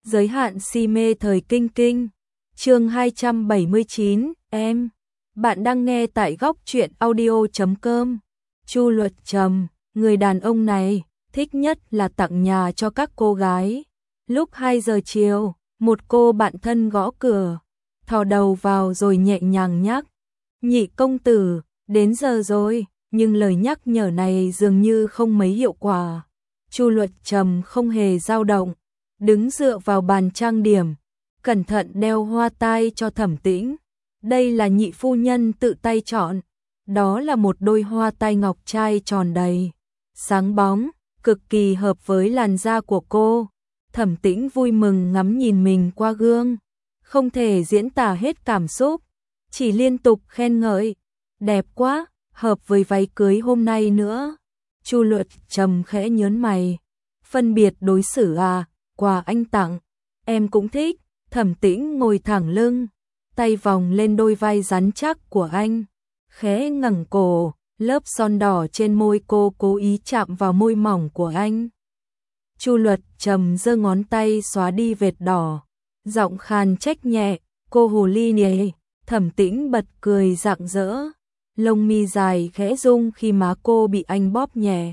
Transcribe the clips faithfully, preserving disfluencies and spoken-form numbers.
Giới hạn si mê thời kinh kinh. Chương hai trăm bảy mươi chín, em. Bạn đang nghe tại góc truyện audio chấm com. Chu Luật Trầm, người đàn ông này, thích nhất là tặng nhà cho các cô gái. Lúc hai giờ chiều, một cô bạn thân gõ cửa, thò đầu vào rồi nhẹ nhàng nhắc. Nhị công tử, đến giờ rồi, nhưng lời nhắc nhở này dường như không mấy hiệu quả. Chu Luật Trầm không hề dao động, đứng dựa vào bàn trang điểm, cẩn thận đeo hoa tai cho Thẩm Tĩnh. Đây là nhị phu nhân tự tay chọn, đó là một đôi hoa tai ngọc trai tròn đầy, sáng bóng, cực kỳ hợp với làn da của cô. Thẩm Tĩnh vui mừng ngắm nhìn mình qua gương, không thể diễn tả hết cảm xúc, chỉ liên tục khen ngợi, đẹp quá, hợp với váy cưới hôm nay nữa. Chu Luật Trầm khẽ nhớn mày, phân biệt đối xử à, quà anh tặng, em cũng thích. Thẩm Tĩnh ngồi thẳng lưng, tay vòng lên đôi vai rắn chắc của anh, khẽ ngẩng cổ, lớp son đỏ trên môi cô cố ý chạm vào môi mỏng của anh. Chu Luật Trầm giơ ngón tay xóa đi vệt đỏ, giọng khàn trách nhẹ, cô hồ ly nhỉ. Thẩm Tĩnh bật cười rạng rỡ, lông mi dài khẽ rung khi má cô bị anh bóp nhẹ.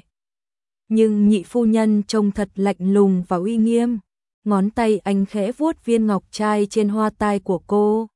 Nhưng nhị phu nhân trông thật lạnh lùng và uy nghiêm, ngón tay anh khẽ vuốt viên ngọc trai trên hoa tai của cô.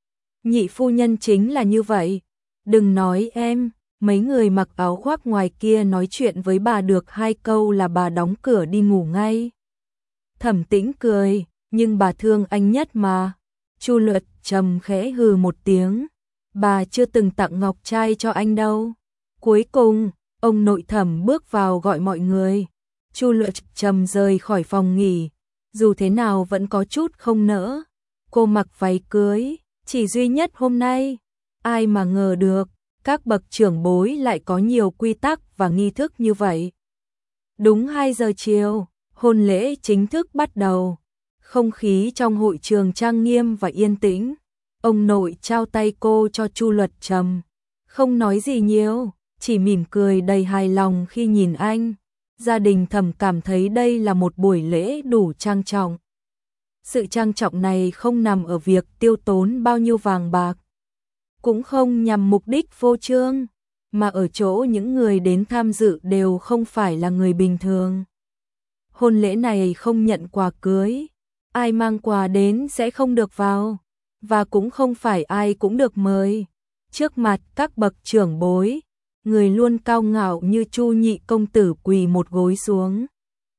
Nhị phu nhân chính là như vậy, đừng nói em, mấy người mặc áo khoác ngoài kia nói chuyện với bà được hai câu là bà đóng cửa đi ngủ ngay. Thẩm Tĩnh cười, nhưng bà thương anh nhất mà. Chu Luật Trầm khẽ hừ một tiếng, bà chưa từng tặng ngọc trai cho anh đâu. Cuối cùng, ông nội Thẩm bước vào gọi mọi người. Chu Luật Trầm rời khỏi phòng nghỉ, dù thế nào vẫn có chút không nỡ. Cô mặc váy cưới, chỉ duy nhất hôm nay, ai mà ngờ được, các bậc trưởng bối lại có nhiều quy tắc và nghi thức như vậy. Đúng hai giờ chiều, hôn lễ chính thức bắt đầu. Không khí trong hội trường trang nghiêm và yên tĩnh. Ông nội trao tay cô cho Chu Luật Trầm, không nói gì nhiều, chỉ mỉm cười đầy hài lòng khi nhìn anh. Gia đình Thẩm cảm thấy đây là một buổi lễ đủ trang trọng. Sự trang trọng này không nằm ở việc tiêu tốn bao nhiêu vàng bạc, cũng không nhằm mục đích phô trương, mà ở chỗ những người đến tham dự đều không phải là người bình thường. Hôn lễ này không nhận quà cưới, ai mang quà đến sẽ không được vào, và cũng không phải ai cũng được mời. Trước mặt các bậc trưởng bối, người luôn cao ngạo như Chu nhị công tử quỳ một gối xuống,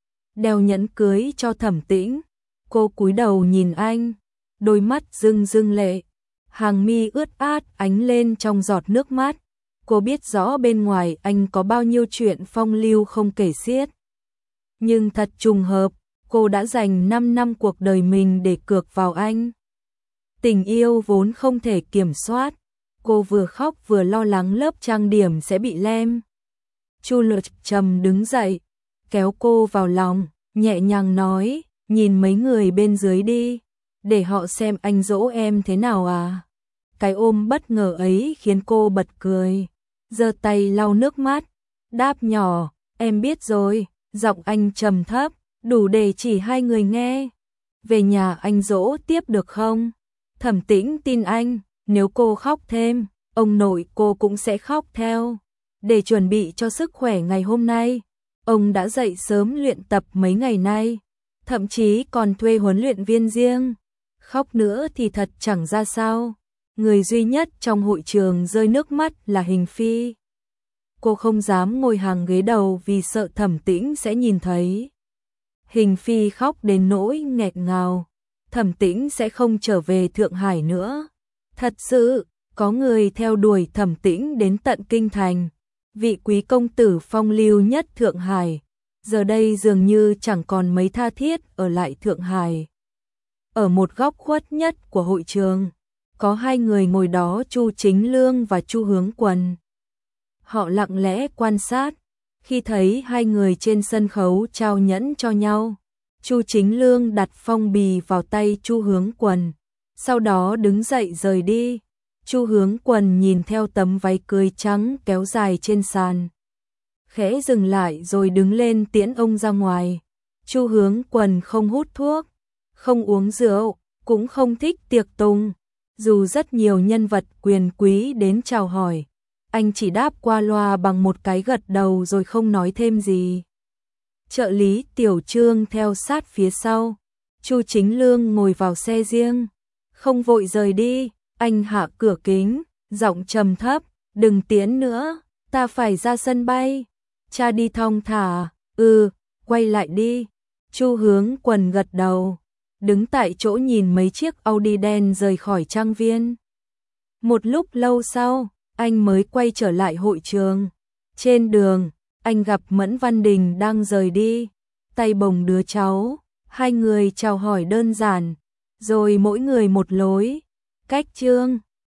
đeo nhẫn cưới cho Thẩm Tĩnh. Cô cúi đầu nhìn anh, đôi mắt rưng rưng lệ, hàng mi ướt át ánh lên trong giọt nước mắt. Cô biết rõ bên ngoài anh có bao nhiêu chuyện phong lưu không kể xiết, nhưng thật trùng hợp, cô đã dành năm năm cuộc đời mình để cược vào anh. Tình yêu vốn không thể kiểm soát. Cô vừa khóc vừa lo lắng lớp trang điểm sẽ bị lem. Chu Luật Trầm đứng dậy, kéo cô vào lòng, nhẹ nhàng nói, nhìn mấy người bên dưới đi, để họ xem anh dỗ em thế nào à. Cái ôm bất ngờ ấy khiến cô bật cười, giơ tay lau nước mắt, đáp nhỏ, em biết rồi. Giọng anh trầm thấp, đủ để chỉ hai người nghe. Về nhà anh dỗ tiếp được không? Thẩm Tĩnh tin anh, nếu cô khóc thêm, ông nội cô cũng sẽ khóc theo. Để chuẩn bị cho sức khỏe ngày hôm nay, ông đã dậy sớm luyện tập mấy ngày nay, thậm chí còn thuê huấn luyện viên riêng. Khóc nữa thì thật chẳng ra sao. Người duy nhất trong hội trường rơi nước mắt là Hình Phi. Cô không dám ngồi hàng ghế đầu vì sợ Thẩm Tĩnh sẽ nhìn thấy. Hình Phi khóc đến nỗi nghẹn ngào. Thẩm Tĩnh sẽ không trở về Thượng Hải nữa. Thật sự, có người theo đuổi Thẩm Tĩnh đến tận kinh thành. Vị quý công tử phong lưu nhất Thượng Hải, giờ đây dường như chẳng còn mấy tha thiết ở lại Thượng Hải. Ở một góc khuất nhất của hội trường, có hai người ngồi đó, Chu Chính Lương và Chu Hướng Quần. Họ lặng lẽ quan sát, khi thấy hai người trên sân khấu trao nhẫn cho nhau, Chu Chính Lương đặt phong bì vào tay Chu Hướng Quần, sau đó đứng dậy rời đi. Chu Hướng Quần nhìn theo tấm váy cưới trắng kéo dài trên sàn, khẽ dừng lại rồi đứng lên tiễn ông ra ngoài. Chu Hướng Quần không hút thuốc, không uống rượu, cũng không thích tiệc tùng. Dù rất nhiều nhân vật quyền quý đến chào hỏi, anh chỉ đáp qua loa bằng một cái gật đầu rồi không nói thêm gì. Trợ lý Tiểu Trương theo sát phía sau. Chu Chính Lương ngồi vào xe riêng, không vội rời đi, anh hạ cửa kính, giọng trầm thấp, "Đừng tiến nữa, ta phải ra sân bay." Cha đi thong thả, "Ừ, quay lại đi." Chu Hướng Quần gật đầu, đứng tại chỗ nhìn mấy chiếc Audi đen rời khỏi trang viên. Một lúc lâu sau, anh mới quay trở lại hội trường. Trên đường, anh gặp Mẫn Văn Đình đang rời đi, tay bồng đứa cháu. Hai người chào hỏi đơn giản, rồi mỗi người một lối. Cách Trương